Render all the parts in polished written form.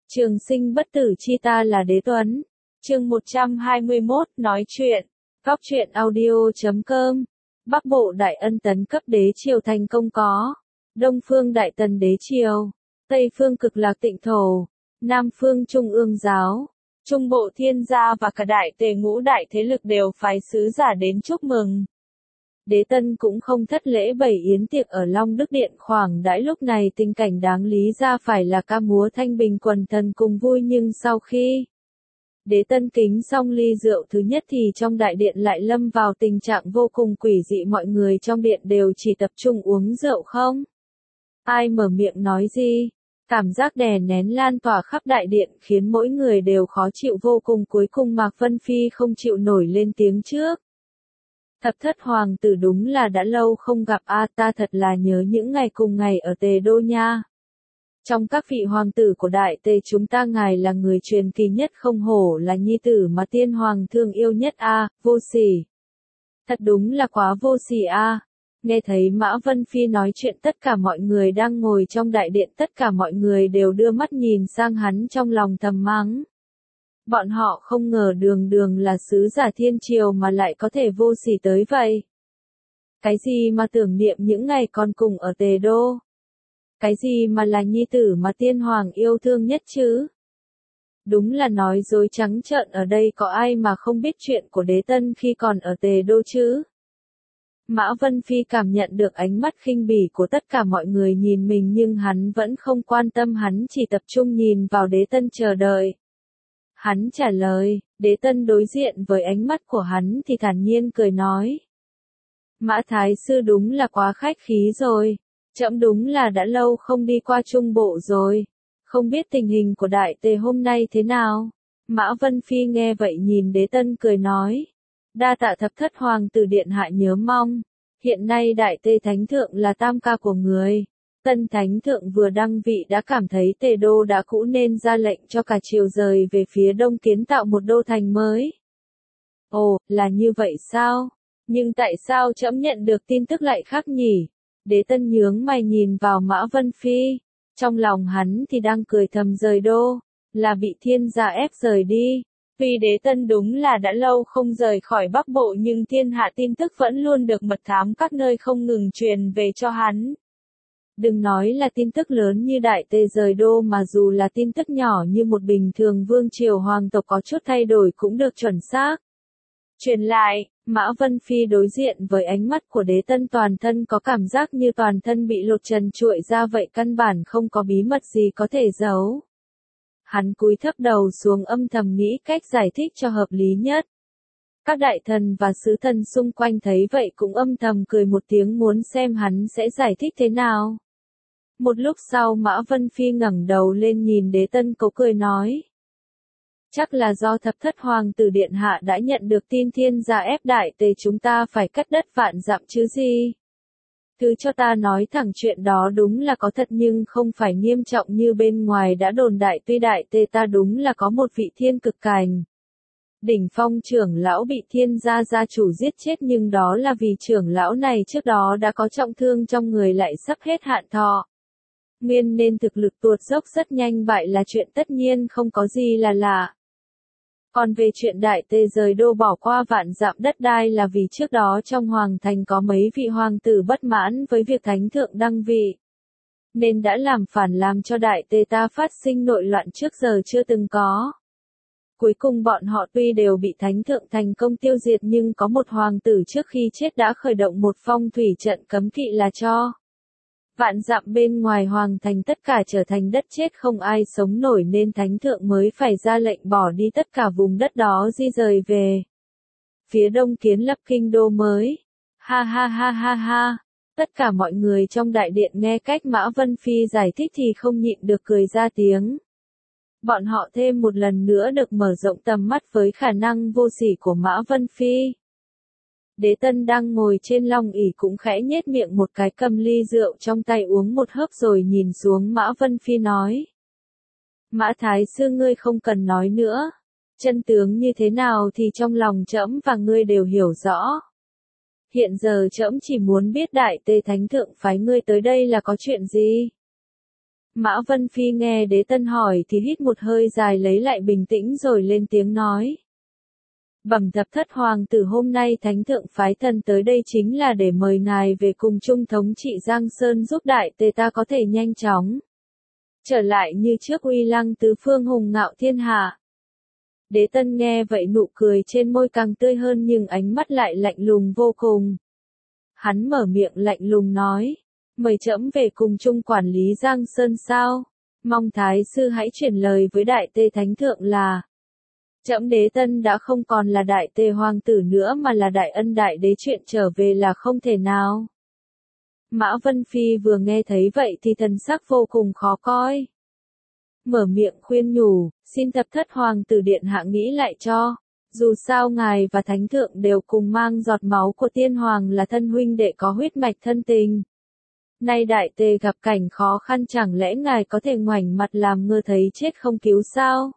Trường sinh bất tử chi ta là Đế Tuấn. Chương 121, nói chuyện. Góc truyện audio.com. Bắc Bộ Đại Ân tấn cấp đế triều thành công có. Đông phương Đại Tần đế triều. Tây phương Cực Lạc Tịnh thổ. Nam phương Trung ương giáo. Trung bộ Thiên gia và cả đại tề ngũ đại thế lực đều phái sứ giả đến chúc mừng. Đế Tân cũng không thất lễ bày yến tiệc ở Long Đức Điện khoảng đãi lúc này tình cảnh đáng lý ra phải là ca múa thanh bình quần thần cùng vui, nhưng sau khi Đế Tân kính xong ly rượu thứ nhất thì trong đại điện lại lâm vào tình trạng vô cùng quỷ dị, mọi người trong điện đều chỉ tập trung uống rượu không ai mở miệng nói gì. Cảm giác đè nén lan tỏa khắp đại điện khiến mỗi người đều khó chịu vô cùng. Cuối cùng Mạc Vân Phi không chịu nổi lên tiếng trước. Thập thất hoàng tử đúng là đã lâu không gặp a, ta thật là nhớ những ngày cùng ngày ở Tề Đô nha. Trong các vị hoàng tử của đại Tề chúng ta ngài là người truyền kỳ nhất, không hổ là nhi tử mà tiên hoàng thương yêu nhất a, vô sỉ. Thật đúng là quá vô sỉ a. Nghe thấy Mã Vân Phi nói chuyện, tất cả mọi người đang ngồi trong đại điện, tất cả mọi người đều đưa mắt nhìn sang hắn trong lòng thầm mắng. Bọn họ không ngờ đường đường là sứ giả thiên triều mà lại có thể vô sỉ tới vậy. Cái gì mà tưởng niệm những ngày còn cùng ở Tề Đô? Cái gì mà là nhi tử mà tiên hoàng yêu thương nhất chứ? Đúng là nói dối trắng trợn, ở đây có ai mà không biết chuyện của Đế Tân khi còn ở Tề Đô chứ? Mã Vân Phi cảm nhận được ánh mắt khinh bỉ của tất cả mọi người nhìn mình, nhưng hắn vẫn không quan tâm, hắn chỉ tập trung nhìn vào Đế Tân chờ đợi. Hắn trả lời, Đế Tân đối diện với ánh mắt của hắn thì thản nhiên cười nói. Mã Thái Sư đúng là quá khách khí rồi, trẫm đúng là đã lâu không đi qua Trung Bộ rồi, không biết tình hình của Đại Tề hôm nay thế nào. Mã Vân Phi nghe vậy nhìn Đế Tân cười nói. Đa tạ thập thất hoàng tử điện hạ nhớ mong, hiện nay Đại Tề Thánh Thượng là tam ca của người. Tân Thánh Thượng vừa đăng vị đã cảm thấy Tề Đô đã cũ nên ra lệnh cho cả triều rời về phía đông kiến tạo một đô thành mới. Ồ, là như vậy sao? Nhưng tại sao trẫm nhận được tin tức lại khác nhỉ? Đế Tân nhướng mày nhìn vào Mã Vân Phi. Trong lòng hắn thì đang cười thầm, rời đô, là bị thiên gia ép rời đi. Tuy Đế Tân đúng là đã lâu không rời khỏi Bắc Bộ, nhưng thiên hạ tin tức vẫn luôn được mật thám các nơi không ngừng truyền về cho hắn. Đừng nói là tin tức lớn như Đại Tề rời đô, mà dù là tin tức nhỏ như một bình thường vương triều hoàng tộc có chút thay đổi cũng được chuẩn xác truyền lại. Mã Vân Phi đối diện với ánh mắt của Đế Tân, toàn thân có cảm giác như toàn thân bị lột trần trụi ra vậy, căn bản không có bí mật gì có thể giấu. Hắn cúi thấp đầu xuống âm thầm nghĩ cách giải thích cho hợp lý nhất. Các đại thần và sứ thần xung quanh thấy vậy cũng âm thầm cười một tiếng, muốn xem hắn sẽ giải thích thế nào. Một lúc sau Mã Vân Phi ngẩng đầu lên nhìn Đế Tân, cố cười nói. Chắc là do thập thất hoàng tử điện hạ đã nhận được tin thiên gia ép Đại Tề chúng ta phải cắt đất vạn dặm chứ gì. Thứ cho ta nói thẳng, chuyện đó đúng là có thật nhưng không phải nghiêm trọng như bên ngoài đã đồn đại. Tuy Đại Tề ta đúng là có một vị thiên cực cảnh đỉnh phong trưởng lão bị thiên gia gia chủ giết chết, nhưng đó là vì trưởng lão này trước đó đã có trọng thương trong người, lại sắp hết hạn thọ nguyên nên thực lực tuột dốc rất nhanh, bại là chuyện tất nhiên không có gì là lạ. Còn về chuyện Đại Tề rời đô bỏ qua vạn dặm đất đai là vì trước đó trong hoàng thành có mấy vị hoàng tử bất mãn với việc Thánh Thượng đăng vị, nên đã làm phản, làm cho Đại Tề ta phát sinh nội loạn trước giờ chưa từng có. Cuối cùng bọn họ tuy đều bị Thánh Thượng thành công tiêu diệt, nhưng có một hoàng tử trước khi chết đã khởi động một phong thủy trận cấm kỵ, là cho vạn dặm bên ngoài hoàng thành tất cả trở thành đất chết, không ai sống nổi, nên Thánh Thượng mới phải ra lệnh bỏ đi tất cả vùng đất đó, di rời về phía đông kiến lập kinh đô mới. Ha ha ha ha ha. Tất cả mọi người trong đại điện nghe cách Mã Vân Phi giải thích thì không nhịn được cười ra tiếng. Bọn họ thêm một lần nữa được mở rộng tầm mắt với khả năng vô sỉ của Mã Vân Phi. Đế Tân đang ngồi trên long ỷ cũng khẽ nhếch miệng một cái, cầm ly rượu trong tay uống một hớp rồi nhìn xuống Mã Vân Phi nói. Mã Thái Sư, ngươi không cần nói nữa. Chân tướng như thế nào thì trong lòng trẫm và ngươi đều hiểu rõ. Hiện giờ trẫm chỉ muốn biết Đại Tề Thánh Thượng phái ngươi tới đây là có chuyện gì? Mã Vân Phi nghe đế tân hỏi thì hít một hơi dài lấy lại bình tĩnh rồi lên tiếng nói. Bẩm thập thất hoàng tử, hôm nay thánh thượng phái thần tới đây chính là để mời ngài về cùng chung thống trị Giang Sơn, giúp đại tề ta có thể nhanh chóng trở lại như trước, uy lăng tứ phương, hùng ngạo thiên hạ. Đế tân nghe vậy nụ cười trên môi càng tươi hơn nhưng ánh mắt lại lạnh lùng vô cùng. Hắn mở miệng lạnh lùng nói, mời trẫm về cùng chung quản lý Giang Sơn sao? Mong thái sư hãy chuyển lời với đại tề thánh thượng là trẫm đế tân đã không còn là đại tề hoàng tử nữa mà là đại ân đại đế, chuyện trở về là không thể nào. Mã Vân Phi vừa nghe thấy vậy thì thần sắc vô cùng khó coi. Mở miệng khuyên nhủ, xin thập thất hoàng tử điện hạ nghĩ lại cho. Dù sao ngài và thánh thượng đều cùng mang giọt máu của tiên hoàng, là thân huynh đệ có huyết mạch thân tình. Nay đại tề gặp cảnh khó khăn, chẳng lẽ ngài có thể ngoảnh mặt làm ngơ thấy chết không cứu sao?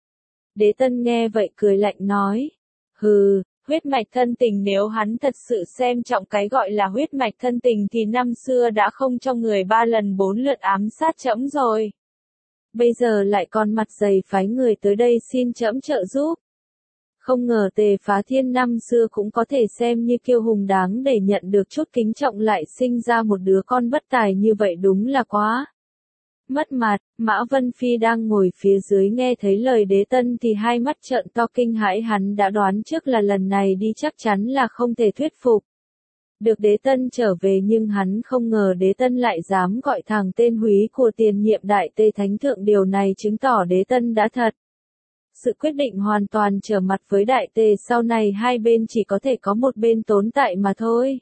Đế tân nghe vậy cười lạnh nói. Hừ, huyết mạch thân tình, nếu hắn thật sự xem trọng cái gọi là huyết mạch thân tình thì năm xưa đã không cho người 3 lần 4 lượt ám sát trẫm rồi. Bây giờ lại còn mặt dày phái người tới đây xin trẫm trợ giúp. Không ngờ Tề Phá Thiên năm xưa cũng có thể xem như kiêu hùng đáng để nhận được chút kính trọng, lại sinh ra một đứa con bất tài như vậy, đúng là quá mất mặt. Mã Vân Phi đang ngồi phía dưới nghe thấy lời đế tân thì hai mắt trợn to kinh hãi, hắn đã đoán trước là lần này đi chắc chắn là không thể thuyết phục được đế tân trở về, nhưng hắn không ngờ đế tân lại dám gọi thẳng tên húy của tiền nhiệm đại tề thánh thượng, điều này chứng tỏ đế tân đã thật sự quyết định hoàn toàn trở mặt với đại tề, sau này hai bên chỉ có thể có một bên tồn tại mà thôi.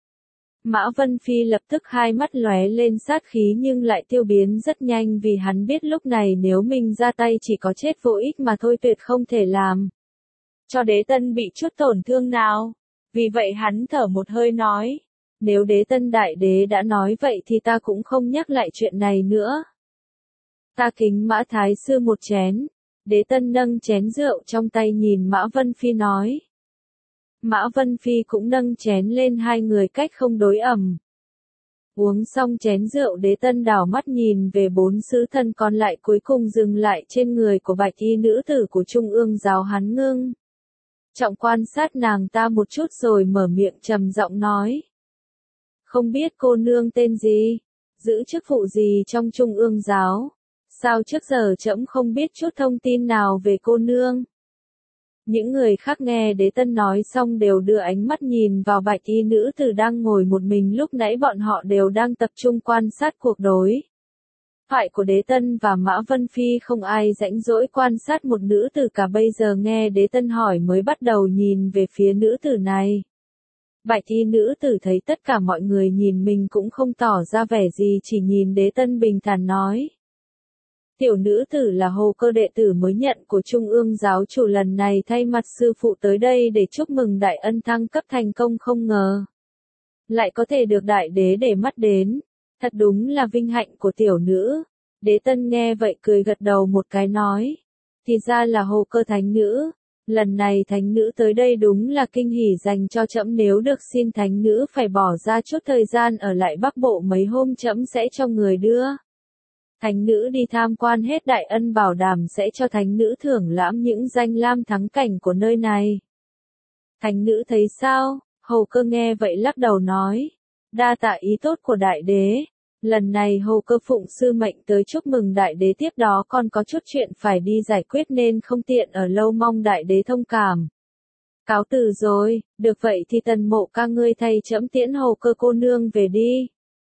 Mã Vân Phi lập tức hai mắt lóe lên sát khí nhưng lại tiêu biến rất nhanh, vì hắn biết lúc này nếu mình ra tay chỉ có chết vô ích mà thôi, tuyệt không thể làm cho đế tân bị chút tổn thương nào. Vì vậy hắn thở một hơi nói, nếu đế tân đại đế đã nói vậy thì ta cũng không nhắc lại chuyện này nữa. Ta kính Mã thái sư một chén. Đế tân nâng chén rượu trong tay nhìn Mã Vân Phi nói. Mã Vân Phi cũng nâng chén lên, hai người cách không đối ẩm. Uống xong chén rượu, đế tân đảo mắt nhìn về 4 sứ thân còn lại, cuối cùng dừng lại trên người của bạch y nữ tử của Trung ương giáo, hắn ngưng trọng quan sát nàng ta một chút rồi mở miệng trầm giọng nói. Không biết cô nương tên gì, giữ chức vụ gì trong Trung ương giáo? Sao trước giờ trẫm không biết chút thông tin nào về cô nương? Những người khác nghe đế tân nói xong đều đưa ánh mắt nhìn vào bạch y nữ tử đang ngồi một mình, lúc nãy bọn họ đều đang tập trung quan sát cuộc đối thoại của đế tân và Mã Vân Phi, không ai rảnh rỗi quan sát một nữ tử cả, bây giờ nghe đế tân hỏi mới bắt đầu nhìn về phía nữ tử này. Bạch y nữ tử thấy tất cả mọi người nhìn mình cũng không tỏ ra vẻ gì, chỉ nhìn đế tân bình thản nói. Tiểu nữ tử là Hồ Cơ đệ tử mới nhận của Trung ương giáo chủ, lần này thay mặt sư phụ tới đây để chúc mừng đại ân thăng cấp thành công, không ngờ lại có thể được đại đế để mắt đến. Thật đúng là vinh hạnh của tiểu nữ. Đế tân nghe vậy cười gật đầu một cái nói. Thì ra là Hồ Cơ thánh nữ. Lần này thánh nữ tới đây đúng là kinh hỉ dành cho trẫm, nếu được xin thánh nữ phải bỏ ra chút thời gian ở lại Bắc Bộ mấy hôm, trẫm sẽ cho người đưa thánh nữ đi tham quan hết đại ân, bảo đảm sẽ cho thánh nữ thưởng lãm những danh lam thắng cảnh của nơi này. Thánh nữ thấy sao? Hồ Cơ nghe vậy lắc đầu nói. Đa tạ ý tốt của đại đế. Lần này Hồ Cơ phụng sư mệnh tới chúc mừng đại đế, tiếp đó còn có chút chuyện phải đi giải quyết nên không tiện ở lâu, mong đại đế thông cảm. Cáo từ rồi, được vậy thì Tần Mộ ca ngươi thay trẫm tiễn Hồ Cơ cô nương về đi.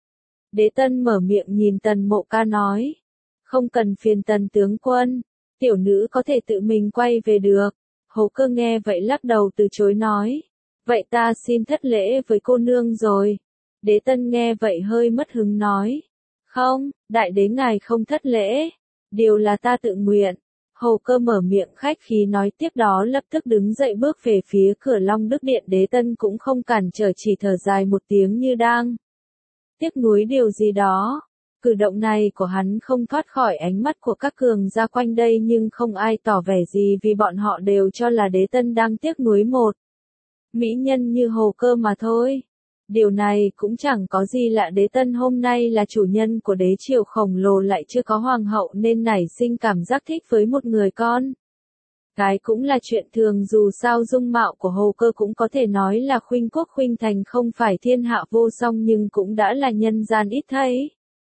Đế tân mở miệng nhìn Tần Mộ ca nói. Không cần phiền Tần tướng quân, tiểu nữ có thể tự mình quay về được. Hồ Cơ nghe vậy lắc đầu từ chối nói. Vậy ta xin thất lễ với cô nương rồi. Đế tân nghe vậy hơi mất hứng nói. Không, đại đế ngài không thất lễ. Điều là ta tự nguyện. Hồ Cơ mở miệng khách khí nói, tiếp đó lập tức đứng dậy bước về phía cửa Long Đức Điện. Đế tân cũng không cản trở, chỉ thở dài một tiếng như đang tiếc nuối điều gì đó. Cử động này của hắn không thoát khỏi ánh mắt của các cường gia quanh đây, nhưng không ai tỏ vẻ gì vì bọn họ đều cho là đế tân đang tiếc nuối một mỹ nhân như Hồ Cơ mà thôi. Điều này cũng chẳng có gì lạ, Đế Tân hôm nay là chủ nhân của đế triều khổng lồ lại chưa có hoàng hậu nên nảy sinh cảm giác thích với một người con. Cái cũng là chuyện thường, dù sao dung mạo của Hồ Cơ cũng có thể nói là khuynh quốc khuynh thành, không phải thiên hạ vô song nhưng cũng đã là nhân gian ít thấy.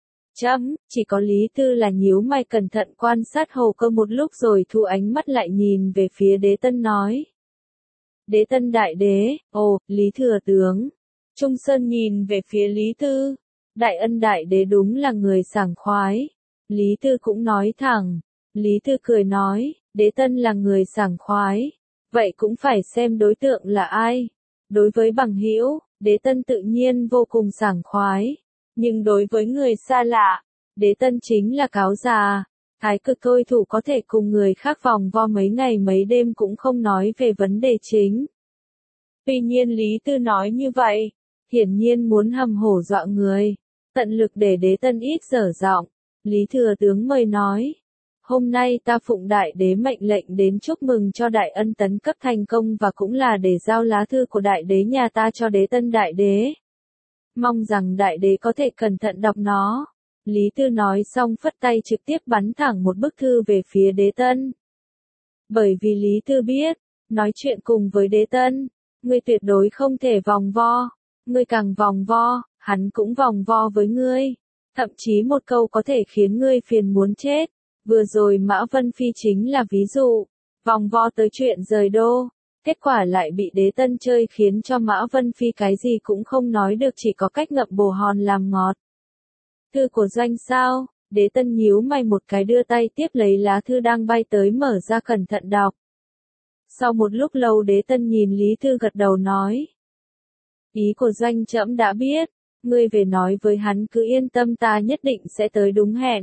Chỉ có Lý Tư là nhíu mày cẩn thận quan sát Hồ Cơ một lúc rồi thu ánh mắt lại nhìn về phía Đế Tân nói. Đế Tân đại đế, Lý thừa tướng. Trung Sơn nhìn về phía Lý Tư. Đại ân đại đế đúng là người sảng khoái. Lý Tư cũng nói thẳng. Lý Tư cười nói, Đế Tân là người sảng khoái. Vậy cũng phải xem đối tượng là ai. Đối với bằng hữu, Đế Tân tự nhiên vô cùng sảng khoái. Nhưng đối với người xa lạ, Đế Tân chính là cáo già. Thái cực thôi thủ có thể cùng người khác vòng vo mấy ngày mấy đêm cũng không nói về vấn đề chính. Tuy nhiên Lý Tư nói như vậy, hiển nhiên muốn hầm hổ dọa người, tận lực để Đế Tân ít dở giọng. Lý thừa tướng mời nói, hôm nay ta phụng đại đế mệnh lệnh đến chúc mừng cho đại ân tấn cấp thành công và cũng là để giao lá thư của đại đế nhà ta cho Đế Tân đại đế. Mong rằng đại đế có thể cẩn thận đọc nó. Lý Tư nói xong phất tay trực tiếp bắn thẳng một bức thư về phía Đế Tân. Bởi vì Lý Tư biết, nói chuyện cùng với Đế Tân, ngươi tuyệt đối không thể vòng vo. Ngươi càng vòng vo, hắn cũng vòng vo với ngươi. Thậm chí một câu có thể khiến ngươi phiền muốn chết. Vừa rồi Mã Vân Phi chính là ví dụ. Vòng vo tới chuyện rời đô. Kết quả lại bị Đế Tân chơi khiến cho Mã Vân Phi cái gì cũng không nói được, chỉ có cách ngậm bồ hòn làm ngọt. Thư của Doanh sao? Đế Tân nhíu mày một cái đưa tay tiếp lấy lá thư đang bay tới mở ra cẩn thận đọc. Sau một lúc lâu Đế Tân nhìn Lý Tư gật đầu nói. Ý của Doanh trẫm đã biết, ngươi về nói với hắn cứ yên tâm, ta nhất định sẽ tới đúng hẹn.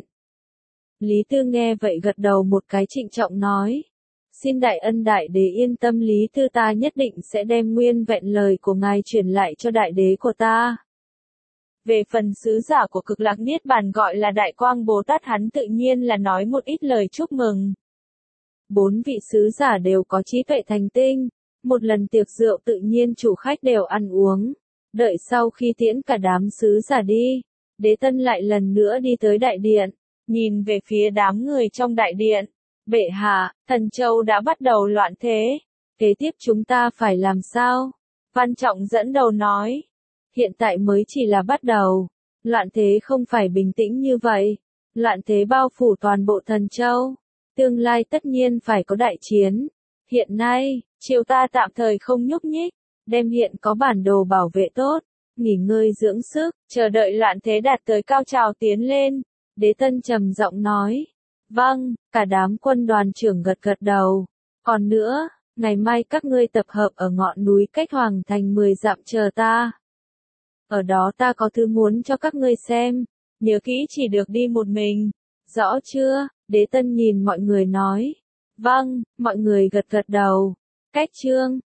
Lý Tư nghe vậy gật đầu một cái trịnh trọng nói. Xin đại ân đại đế yên tâm, Lý Tư ta nhất định sẽ đem nguyên vẹn lời của ngài truyền lại cho đại đế của ta. Về phần sứ giả của Cực Lạc Niết Bàn gọi là Đại Quang Bồ Tát, hắn tự nhiên là nói một ít lời chúc mừng. 4 vị sứ giả đều có trí tuệ thành tinh, một lần tiệc rượu tự nhiên chủ khách đều ăn uống. Đợi sau khi tiễn cả đám sứ giả đi, Đế Tân lại lần nữa đi tới đại điện, nhìn về phía đám người trong đại điện. Bệ hạ, Thần Châu đã bắt đầu loạn thế, kế tiếp chúng ta phải làm sao? Văn Trọng dẫn đầu nói. Hiện tại mới chỉ là bắt đầu, loạn thế không phải bình tĩnh như vậy, loạn thế bao phủ toàn bộ Thần Châu, tương lai tất nhiên phải có đại chiến. Hiện nay, triều ta tạm thời không nhúc nhích, đem hiện có bản đồ bảo vệ tốt, nghỉ ngơi dưỡng sức, chờ đợi loạn thế đạt tới cao trào tiến lên. Đế Tân trầm giọng nói, vâng, cả đám quân đoàn trưởng gật gật đầu. Còn nữa, ngày mai các ngươi tập hợp ở ngọn núi cách Hoàng Thành 10 dặm chờ ta. Ở đó ta có thứ muốn cho các ngươi xem, nhớ kỹ chỉ được đi một mình, rõ chưa? Đế Tân nhìn mọi người nói, vâng, mọi người gật gật đầu. Cách chương